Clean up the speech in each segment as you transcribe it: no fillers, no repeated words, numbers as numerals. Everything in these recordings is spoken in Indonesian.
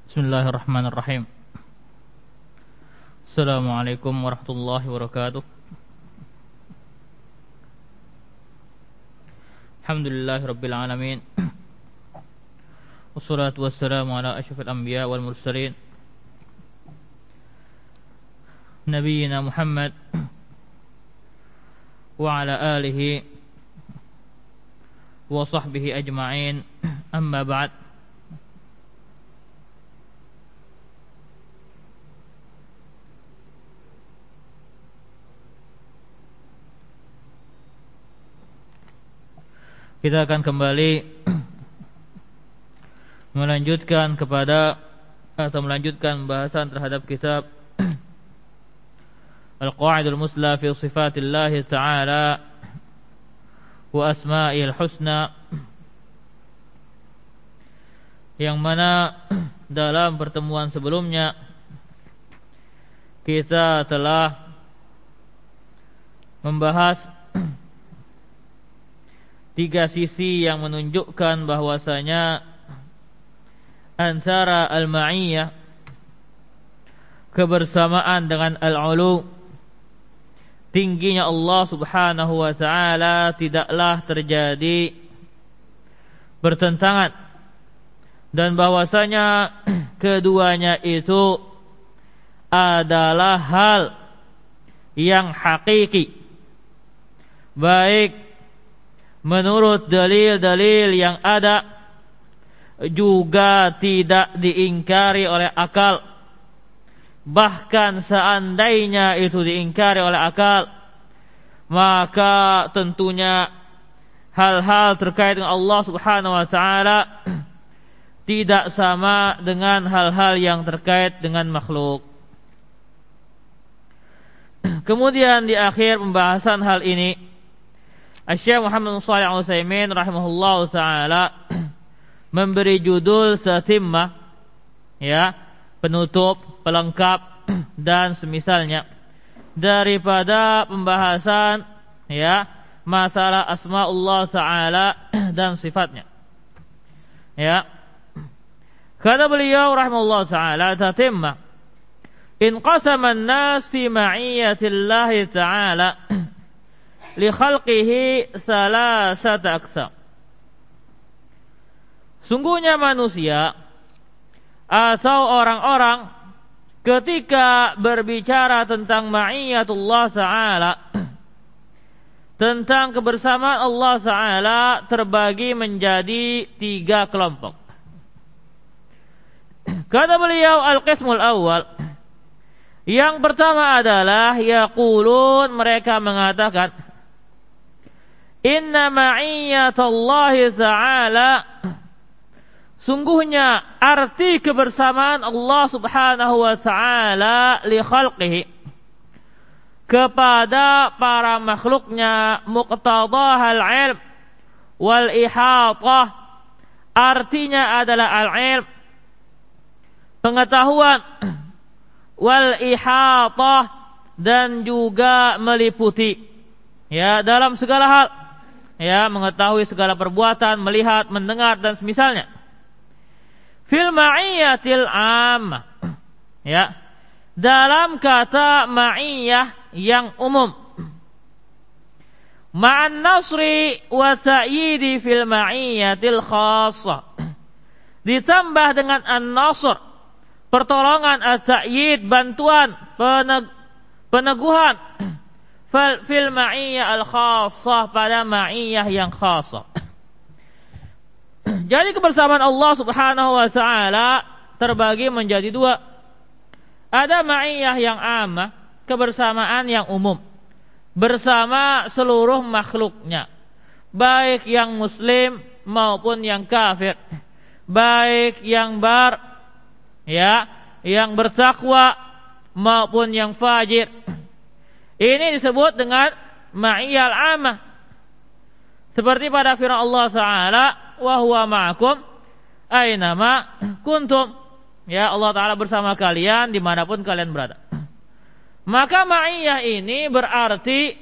Bismillahirrahmanirrahim. Assalamualaikum warahmatullahi wabarakatuh. Alhamdulillahi rabbil alamin. Wassalatu wassalamu ala asyrafil anbiya wal mursalin, Nabiyyina Muhammad wa ala alihi wa sahbihi ajma'in. Amma ba'd. Kita akan kembali melanjutkan bahasan terhadap kitab Al-Qa'idul Musla fi Sifatillah Ta'ala wa Asma'il Husna, yang mana dalam pertemuan sebelumnya kita telah membahas tiga sisi yang menunjukkan bahwasanya antara al-ma'iyyah, kebersamaan, dengan al-'ulu, tingginya Allah Subhanahu wa ta'ala, tidaklah terjadi bertentangan, dan bahwasanya keduanya itu adalah hal yang hakiki, baik menurut dalil-dalil yang ada, juga tidak diingkari oleh akal. Bahkan seandainya itu diingkari oleh akal, maka tentunya hal-hal terkait dengan Allah Subhanahu wa ta'ala tidak sama dengan hal-hal yang terkait dengan makhluk. Kemudian di akhir pembahasan hal ini, Syekh Muhammad Shalih Al-Utsaimin rahimahullahu taala memberi judul tatimah, ya, penutup, pelengkap dan semisalnya daripada pembahasan, ya, masalah asmaullah taala dan sifatnya. Ya. Kata beliau rahimahullahu taala, tatimah, inqasama an-nas fi ma'iyyatillahi taala li khalqihi salasata aqsam. Sungguhnya manusia atau orang-orang ketika berbicara tentang ma'iyyatullah ta'ala, tentang kebersamaan Allah ta'ala, terbagi menjadi tiga kelompok. Kata beliau, al-qismul awal, yang pertama adalah yaqulun, mereka mengatakan, inna ma'iyyatallahi ta'ala, sungguhnya arti kebersamaan Allah Subhanahu wa ta'ala li khalqihi, kepada para makhluknya, muqtadahal ilm wal ihatah, artinya adalah al-ilm, pengetahuan, wal ihatah, dan juga meliputi, ya, dalam segala hal, ya, mengetahui segala perbuatan, melihat, mendengar dan semisalnya. Fil ma'iyyatil ammah, ya, dalam kata ma'iyyah yang umum. Ma'an nasri wa ta'yidi fil ma'iyyatil khassah, ditambah dengan an-nasr, pertolongan, at-ta'yid, bantuan, peneguhan, fil ma'iyyah al-khassah, pada ma'iyyah yang khassah. Jadi kebersamaan Allah Subhanahu wa ta'ala terbagi menjadi dua. Ada ma'iyyah yang ammah, kebersamaan yang umum, bersama seluruh makhluknya, baik yang muslim maupun yang kafir, baik yang yang bertakwa maupun yang fajir. Ini disebut dengan ma'iyyah al-ammah. Seperti pada firman Allah Ta'ala, wa huwa ma'akum aynama kuntum, ya, Allah Ta'ala bersama kalian dimanapun kalian berada. Maka ma'iyyah ini berarti,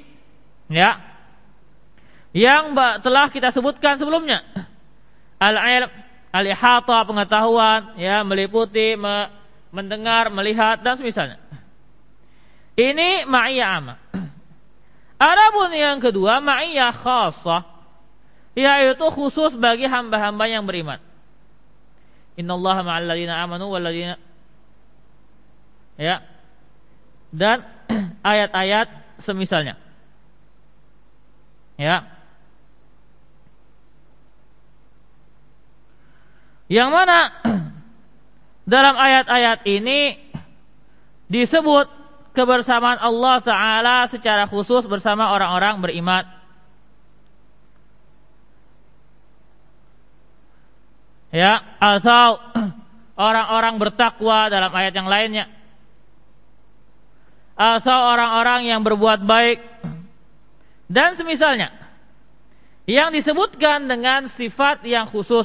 ya, yang telah kita sebutkan sebelumnya, al-ilm, al-ihata, pengetahuan, ya, meliputi, mendengar, melihat dan semisalnya. Ini ma'iyah ammah. Adapun yang kedua, ma'iyah khassah, yaitu khusus bagi hamba-hamba yang beriman. Innallaha ma'al ladzina amanu wal ladzina, ya, dan ayat-ayat semisalnya. Ya. Yang mana dalam ayat-ayat ini disebut kebersamaan Allah Ta'ala secara khusus bersama orang-orang beriman. Ya, atau orang-orang bertakwa dalam ayat yang lainnya, atau orang-orang yang berbuat baik dan semisalnya, yang disebutkan dengan sifat yang khusus.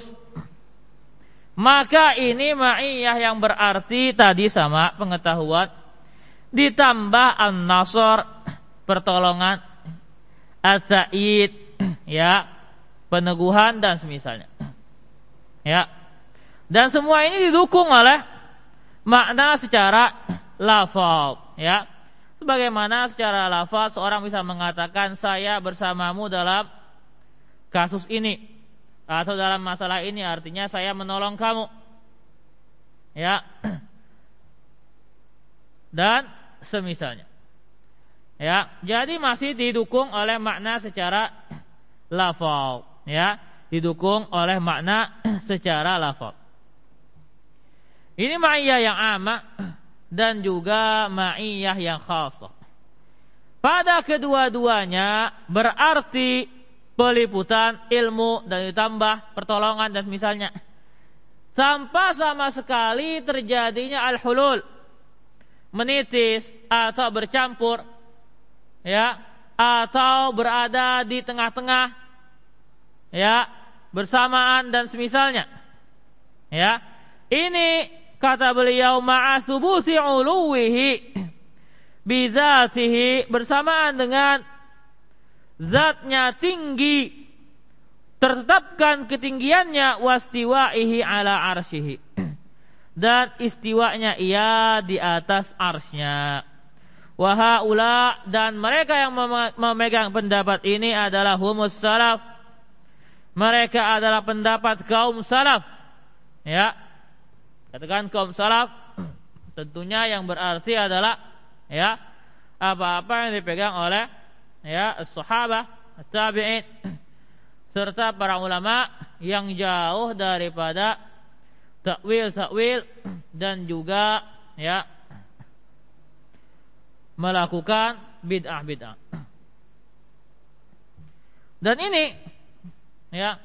Maka ini ma'iyah yang berarti tadi sama pengetahuan ditambah an-nasr, pertolongan, at-ta'yid, ya, peneguhan dan semisalnya. Ya. Dan semua ini didukung oleh makna secara lafaz, ya. Sebagaimana secara lafaz seorang bisa mengatakan saya bersamamu dalam kasus ini atau dalam masalah ini, artinya saya menolong kamu. Ya. Dan semisalnya. Ya, jadi masih didukung oleh makna secara lafaz, ya. Didukung oleh makna secara lafaz. Ini ma'iyah yang ammah dan juga ma'iyah yang khassah. Pada kedua-duanya berarti peliputan ilmu dan ditambah pertolongan dan misalnya, tanpa sama sekali terjadinya al-hulul, menitis atau bercampur, ya, atau berada di tengah-tengah, ya, bersamaan dan semisalnya. Ya, ini kata beliau ma'asubuti uluwihi bizatihi, bersamaan dengan zatnya tinggi, tertetapkan ketinggiannya, wastiwaihi ala arsyihi, dan istiwanya ia di atas arsy-Nya. Wa haula, dan mereka yang memegang pendapat ini adalah humus salaf. Mereka adalah pendapat kaum salaf. Ya. Katakan kaum salaf, tentunya yang berarti adalah, ya, apa-apa yang dipegang oleh, ya, as-sahabah, at-tabi'in, serta para ulama yang jauh daripada takwil dan juga, ya, melakukan bid'ah. Dan ini, ya,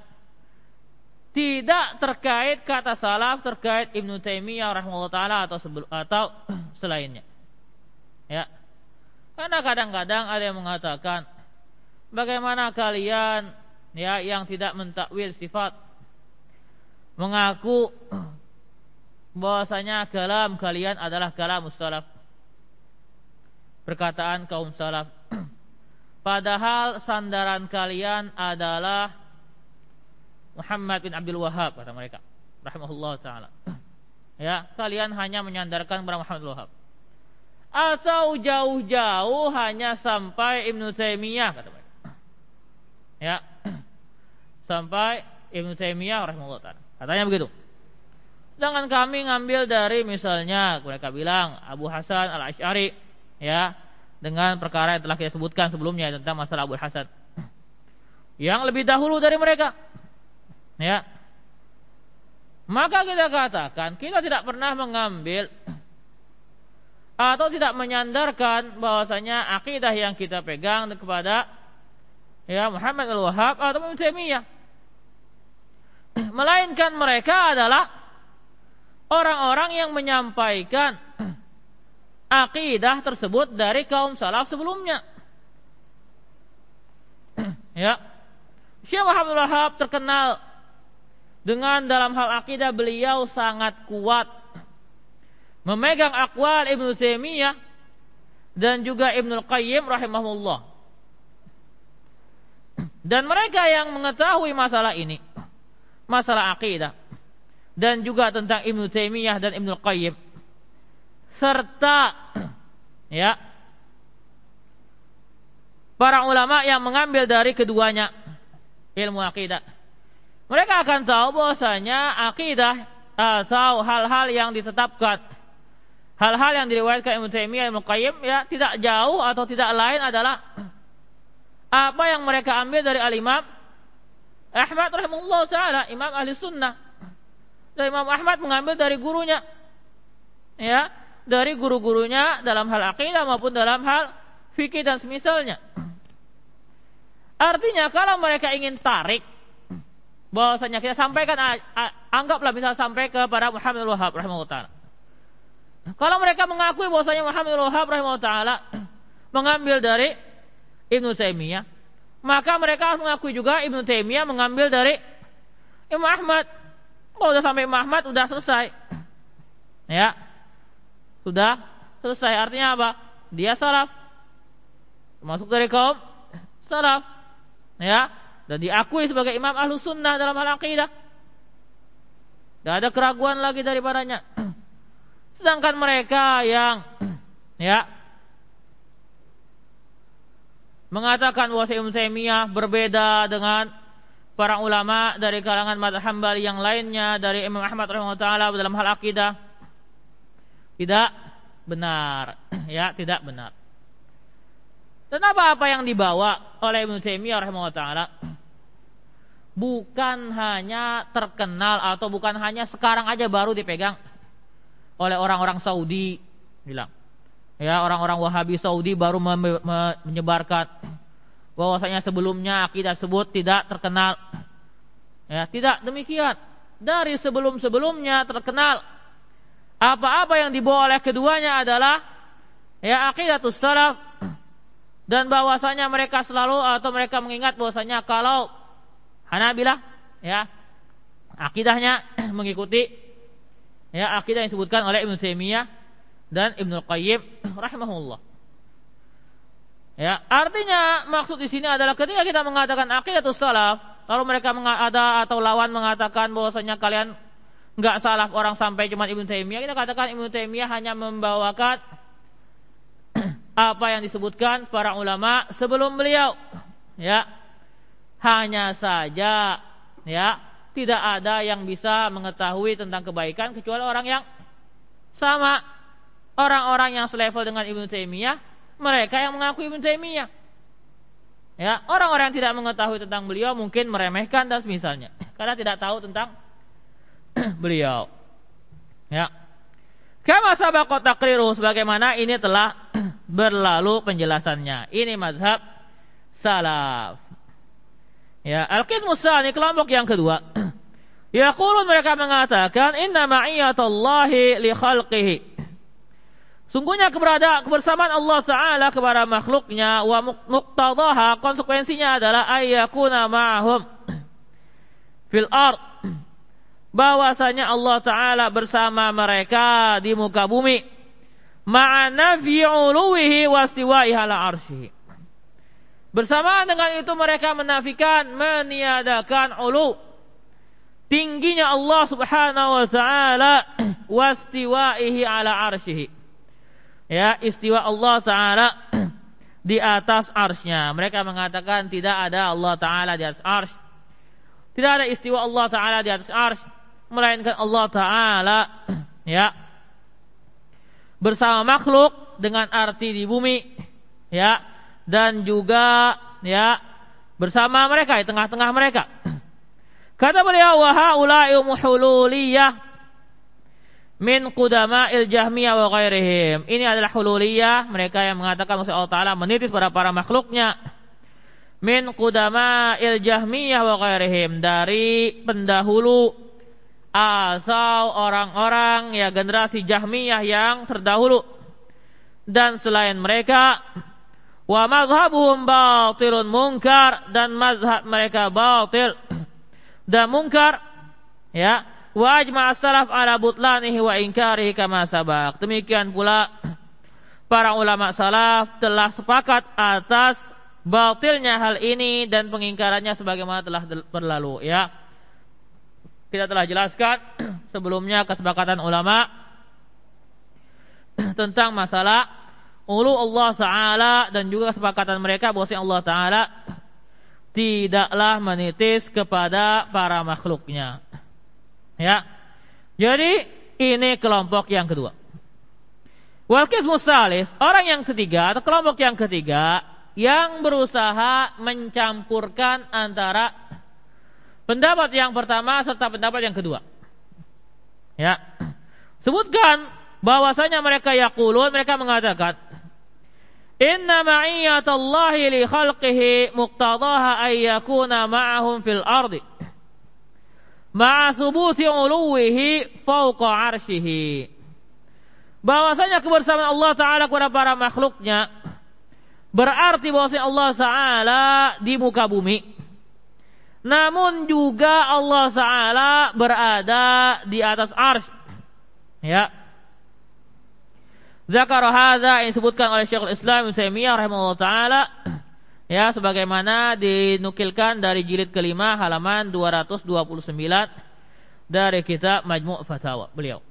tidak terkait kata salaf terkait Ibnu Taimiyah rahimahullah taala atau selainnya. Ya. Karena kadang-kadang ada yang mengatakan, bagaimana kalian, ya, yang tidak mentakwil sifat, mengaku bahwasanya kalam kalian adalah kalamus salaf, perkataan kaum salaf, padahal sandaran kalian adalah Muhammad bin Abdul Wahhab, kata mereka rahimahullah taala. Ya, kalian hanya menyandarkan kepada Muhammad bin Wahhab, atau jauh-jauh hanya sampai Ibnu Taimiyah, kata mereka. Ya, sampai Ibnu Taimiyah rahimahullah taala, katanya begitu. Sedangkan kami ngambil dari, misalnya mereka bilang Abu Hasan al-Asy'ari, ya, dengan perkara yang telah kita sebutkan sebelumnya tentang masalah Abu Hasan, yang lebih dahulu dari mereka. Ya, maka kita katakan kita tidak pernah mengambil atau tidak menyandarkan bahwasanya akidah yang kita pegang kepada, ya, Muhammad al-Wahhab atau Ibnu Taimiyah, melainkan mereka adalah orang-orang yang menyampaikan akidah tersebut dari kaum salaf sebelumnya. Ya, Syekh Muhammad al-Wahhab terkenal dengan dalam hal akidah beliau sangat kuat, memegang aqwal Ibnu Taimiyah dan juga Ibnul Qayyim rahimahullah. Dan mereka yang mengetahui masalah ini, masalah akidah, dan juga tentang Ibnu Taimiyah dan Ibnu Qayyim, serta ya para ulama yang mengambil dari keduanya ilmu akidah. Mereka akan tahu bahwasanya akidah atau hal-hal yang ditetapkan, hal-hal yang diriwayatkan Ibnu Taimiyah, Ibnu Qayyim, ya tidak jauh atau tidak lain adalah apa yang mereka ambil dari al-Imam Ahmad rahimahullah ta'ala, Imam Ahli Sunnah. Dan Imam Ahmad mengambil dari gurunya, ya, dari guru-gurunya dalam hal akidah maupun dalam hal fikih dan semisalnya. Artinya kalau mereka ingin tarik bahwasanya kita sampaikan, anggaplah bisa sampai kepada Muhammad al-Wahhab rahimahullah ta'ala. Kalau mereka mengakui bahwasanya Muhammad al-Wahhab rahimahullah ta'ala mengambil dari Ibnu Taimiyah, maka mereka harus mengakui juga Ibnu Taimiyah mengambil dari Imam Ahmad. Kalau sudah sampai Imam Ahmad sudah selesai, ya, sudah selesai. Artinya apa? Dia salaf, termasuk dari kaum salaf, ya, dan diakui sebagai imam ahlu sunnah dalam hal akidah. Tidak ada keraguan lagi daripadanya. Sedangkan mereka yang ya mengatakan bahwa Ibnu Taimiyah berbeda dengan para ulama dari kalangan mazhab Hambali yang lainnya, dari Imam Ahmad rahimahullah taala dalam hal akidah, tidak benar, ya, tidak benar. Dan apa-apa yang dibawa oleh Ibnu Taimiyah rahimahullah taala bukan hanya terkenal atau bukan hanya sekarang aja baru dipegang oleh orang-orang Saudi, bilang, ya, orang-orang Wahabi Saudi baru menyebarkan bahwasanya sebelumnya akidah tersebut tidak terkenal. Ya, tidak demikian. Dari sebelum-sebelumnya terkenal. Apa-apa yang dibawa oleh keduanya adalah ya aqidatus salaf, dan bahwasanya mereka selalu atau mereka mengingat bahwasanya kalau Hanabilah, ya, akidahnya mengikuti ya akidah yang disebutkan oleh Ibnu Taimiyah dan Ibnu Qayyim rahimahullah. Ya, artinya maksud di sini adalah ketika kita mengatakan aqidatus salaf, lalu mereka ada atau lawan mengatakan bahwasanya kalian enggak salaf orang sampai cuma Ibnu Taimiyah, kita katakan Ibnu Taimiyah hanya membawakan apa yang disebutkan para ulama sebelum beliau. Ya. Hanya saja ya tidak ada yang bisa mengetahui tentang kebaikan kecuali orang yang sama. Orang-orang yang selevel dengan Ibnu Taimiyah, mereka yang mengakui Ibnu Taimiyah. Ya, orang-orang yang tidak mengetahui tentang beliau mungkin meremehkan dan semisalnya karena tidak tahu tentang beliau. Ya. Kama sabaqa taqriruhu, sebagaimana ini telah berlalu penjelasannya. Ini mazhab salaf. Ya, al-qismus tsani, kelompok yang kedua. Yaqulun, mereka mengatakan inna ma'iyatallahi li khalqihi. Sungguhnya kebersamaan Allah Ta'ala kepada makhluknya, wa muqtadaha, konsekuensinya adalah ayyakuna ma'ahum fil ard, bahwasanya Allah Ta'ala bersama mereka di muka bumi, ma'ana fi 'uluwihi wa istiwa'ihi 'ala 'arsyihi. Bersamaan dengan itu mereka menafikan, meniadakan ulu, tingginya Allah Subhanahu wa Ta'ala, wastiwa'ihi 'ala 'arsyihi. Ya, istiwa Allah Ta'ala di atas arsy-Nya. Mereka mengatakan tidak ada Allah Ta'ala di atas arsy. Tidak ada istiwa Allah Ta'ala di atas arsy, melainkan Allah Ta'ala ya bersama makhluk dengan arti di bumi, ya, dan juga ya bersama mereka, di tengah-tengah mereka. Kata beliau, wa haula'i hululiyah min qudama'il Jahmiyah wa ghairihim. Ini adalah hululiyah, mereka yang mengatakan bahwa Allah Ta'ala menitis pada para makhluknya. Min qudama'il Jahmiyah wa ghairihim, dari pendahulu asal orang-orang ya generasi Jahmiyah yang terdahulu dan selain mereka. Wa mazhabuhum batilun munkar, dan mazhab mereka batil dan munkar, ya. Wa ajma'a salaf ala butlanihi wa inkarihi kama sabaq. Demikian pula para ulama salaf telah sepakat atas batilnya hal ini dan pengingkarannya sebagaimana telah berlalu, ya. kita telah jelaskan sebelumnya kesepakatan ulama tentang masalah ulu Allah Ta'ala dan juga kesepakatan mereka bahwasanya Allah Ta'ala tidaklah menitis kepada para makhluknya. Ya. Jadi ini kelompok yang kedua. Wal qismus salis, orang yang ketiga atau kelompok yang ketiga yang berusaha mencampurkan antara pendapat yang pertama serta pendapat yang kedua. Ya. Sebutkan bahwasanya mereka yaqulun, mereka mengatakan inna ma'iyyatallahi li khalqihi muqtadaha ay yakuna ma'ahum fil ardi ma'a thubuti uluwihi fawqa arsyihi. Bahwasanya kebersamaan Allah Ta'ala kepada para makhluknya berarti bahwasanya Allah Ta'ala di muka bumi, namun juga Allah Ta'ala berada di atas arsy. Ya. Zakara hadza yang disebutkan oleh Syekhul Islam Ibnu Taimiyah rahimahullah taala, ya, sebagaimana dinukilkan dari jilid kelima halaman 229 dari kitab Majmu' Fatawa beliau.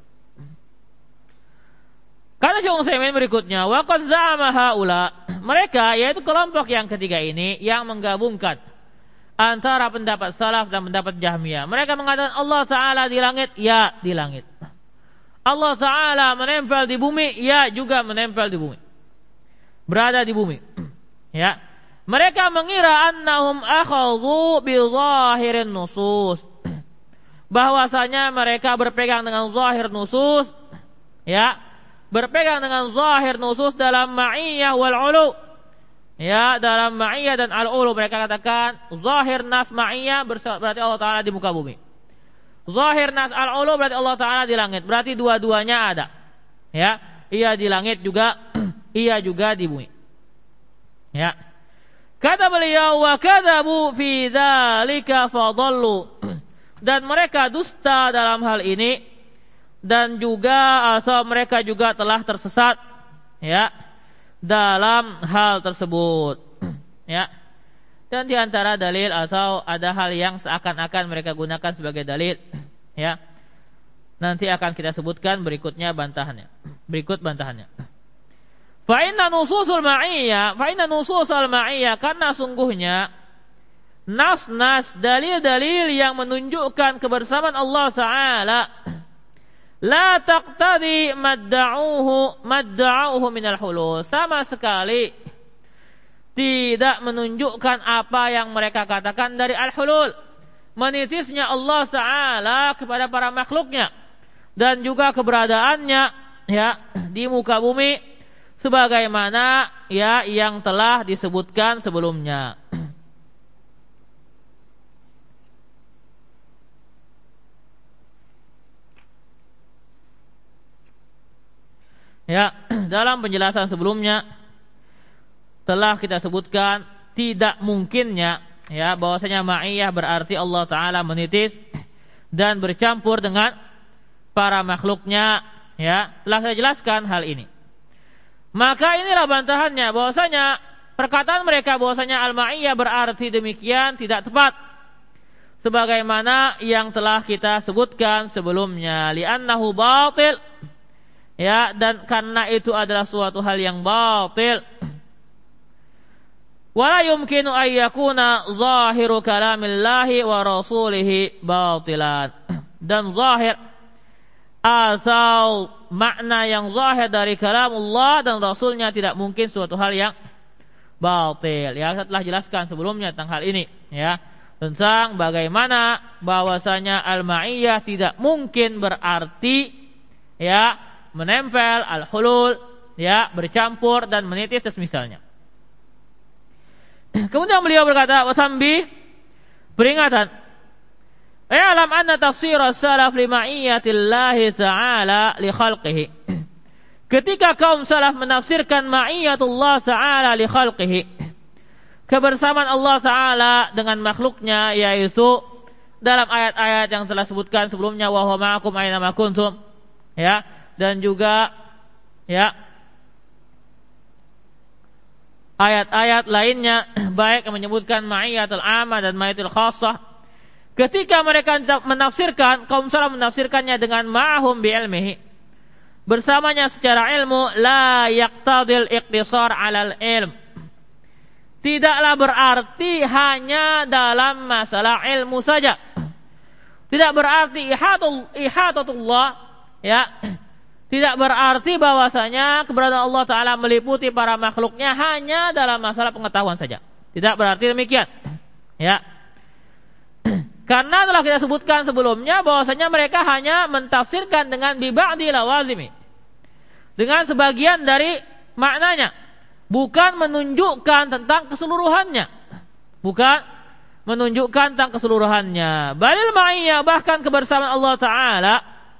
Kata Syekh Utsaimin berikutnya, wa qad za'ama haula, mereka yaitu kelompok yang ketiga ini yang menggabungkan antara pendapat salaf dan pendapat Jahmiyah. Mereka mengatakan Allah Ta'ala di langit, ya di langit. Allah Ta'ala menempel di bumi, ya juga menempel di bumi, berada di bumi. Ya. Mereka mengira annahum akhadhu bi zahirin nusus, bahwasanya mereka berpegang dengan zahir nusus, ya, berpegang dengan zahir nusus dalam ma'iyah wal ulu. Ya, dalam ma'iyah dan al-ulu mereka katakan zahir nas ma'iyah berarti Allah Ta'ala di muka bumi. Zahir nas al-ulu berarti Allah Ta'ala di langit. Berarti dua-duanya ada. Ya, ia di langit juga, ia juga di bumi. Ya. Kata beliau, wa kadzabu fi dzalika fadallu. Dan mereka dusta dalam hal ini dan juga atau mereka juga telah tersesat, ya, dalam hal tersebut. Ya. Dan di antara dalil atau ada hal yang seakan-akan mereka gunakan sebagai dalil, ya, nanti akan kita sebutkan berikutnya bantahannya. Berikut bantahannya. Fa inna nususul ma'iyyah, karena sungguhnya nas-nas dalil-dalil yang menunjukkan kebersamaan Allah Ta'ala la taqtadi madda'uhu minal hulul, sama sekali tidak menunjukkan apa yang mereka katakan dari al-hulul, menitisnya Allah Ta'ala kepada para makhluknya dan juga keberadaannya, ya, di muka bumi sebagaimana, ya, yang telah disebutkan sebelumnya. Ya, dalam penjelasan sebelumnya telah kita sebutkan tidak mungkinnya, ya, bahwasanya ma'iyah berarti Allah Ta'ala menitis dan bercampur dengan para makhluknya, ya, telah saya jelaskan hal ini. Maka inilah bantahannya, bahwasanya perkataan mereka bahwasanya al-ma'iyah berarti demikian tidak tepat, sebagaimana yang telah kita sebutkan sebelumnya, li'annahu batil, ya, dan karena itu adalah suatu hal yang batil. Wala yumkinu an yakuna zahiru kalamillahi wa rasulihi batilan. Dan zahir asal makna yang zahir dari kalam Allah dan Rasulnya tidak mungkin suatu hal yang batil. Ya, saya telah jelaskan sebelumnya tentang hal ini, ya, tentang bagaimana bahwasanya al-ma'iyah tidak mungkin berarti, ya, menempel, al-hulul, ya, bercampur dan menitis dan misalnya. Kemudian beliau berkata, watambi, peringatan, i'lam anna tafsir as-salaf li ma'iyyatillahi ta'ala li khalqihi. Ketika kaum salaf menafsirkan ma'iyyatullah ta'ala li khalqihi, kebersamaan Allah Ta'ala dengan makhluknya, yaitu dalam ayat-ayat yang telah sebutkan sebelumnya, wa huwa ma'akum aina ma kuntum, ya, dan juga, ya, ayat-ayat lainnya baik yang menyebutkan ma'iyyatul 'ammah dan ma'iyyatul khassah. ketika mereka menafsirkan, kaum salaf menafsirkannya dengan ma'hum bi ilmihi, bersamanya secara ilmu, la yaqtadil iqtisar 'alal ilm. Tidaklah berarti hanya dalam masalah ilmu saja. Tidak berarti ihatatullah, ya. Tidak berarti bahwasanya keberadaan Allah Ta'ala meliputi para makhluknya hanya dalam masalah pengetahuan saja. Tidak berarti demikian, ya. Karena telah kita sebutkan sebelumnya bahwasanya mereka hanya mentafsirkan dengan biba'di lawazimi, dengan sebagian dari maknanya, bukan menunjukkan tentang keseluruhannya. Bukan menunjukkan tentang keseluruhannya. Balil ma'iyah, bahkan kebersamaan Allah Ta'ala,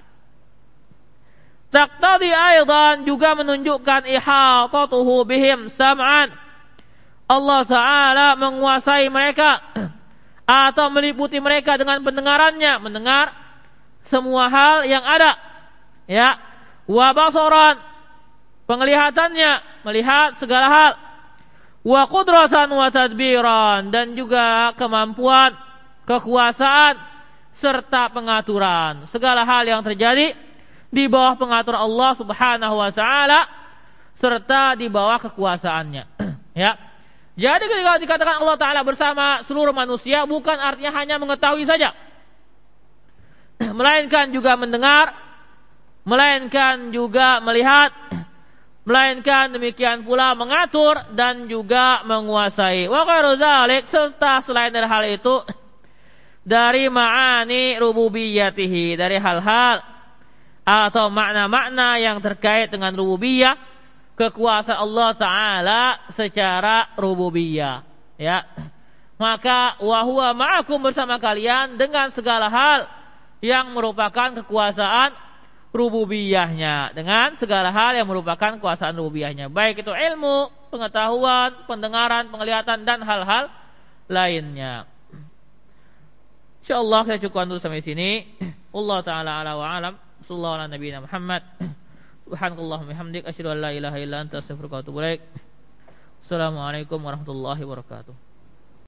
taqtadi aidan, juga menunjukkan ihatatuhu bihim sam'an. Allah Ta'ala menguasai mereka atau meliputi mereka dengan pendengarannya, mendengar semua hal yang ada, ya. Wa basaran, penglihatannya, melihat segala hal. Wa qudratan wa tadbiran, dan juga kemampuan, kekuasaan serta pengaturan. Segala hal yang terjadi di bawah pengaturan Allah Subhanahu wa taala serta di bawah kekuasaannya. Ya. Jadi ketika dikatakan Allah Ta'ala bersama seluruh manusia, bukan artinya hanya mengetahui saja, melainkan juga mendengar, melainkan juga melihat, melainkan demikian pula mengatur dan juga menguasai. Wa ghairu dzalik, serta selain dari hal itu, dari ma'ani rububiyatihi, dari hal-hal atau makna-makna yang terkait dengan rububiyah, kekuasaan Allah Ta'ala secara rububiyah, ya. Maka wa huwa ma'akum, bersama kalian dengan segala hal yang merupakan kekuasaan rububiyahnya, dengan segala hal yang merupakan kekuasaan rububiyahnya, baik itu ilmu, pengetahuan, pendengaran, penglihatan, dan hal-hal lainnya. Insyaallah saya cukupkan dulu sampai sini. Allah Ta'ala ala wa alam. Sallallahu ala nabiyina Muhammad. Subhanakallahumma bihamdik, asyhadu an la ilaha illa anta, astaghfiruka wa atubu ilaik. Assalamualaikum warahmatullahi wabarakatuh.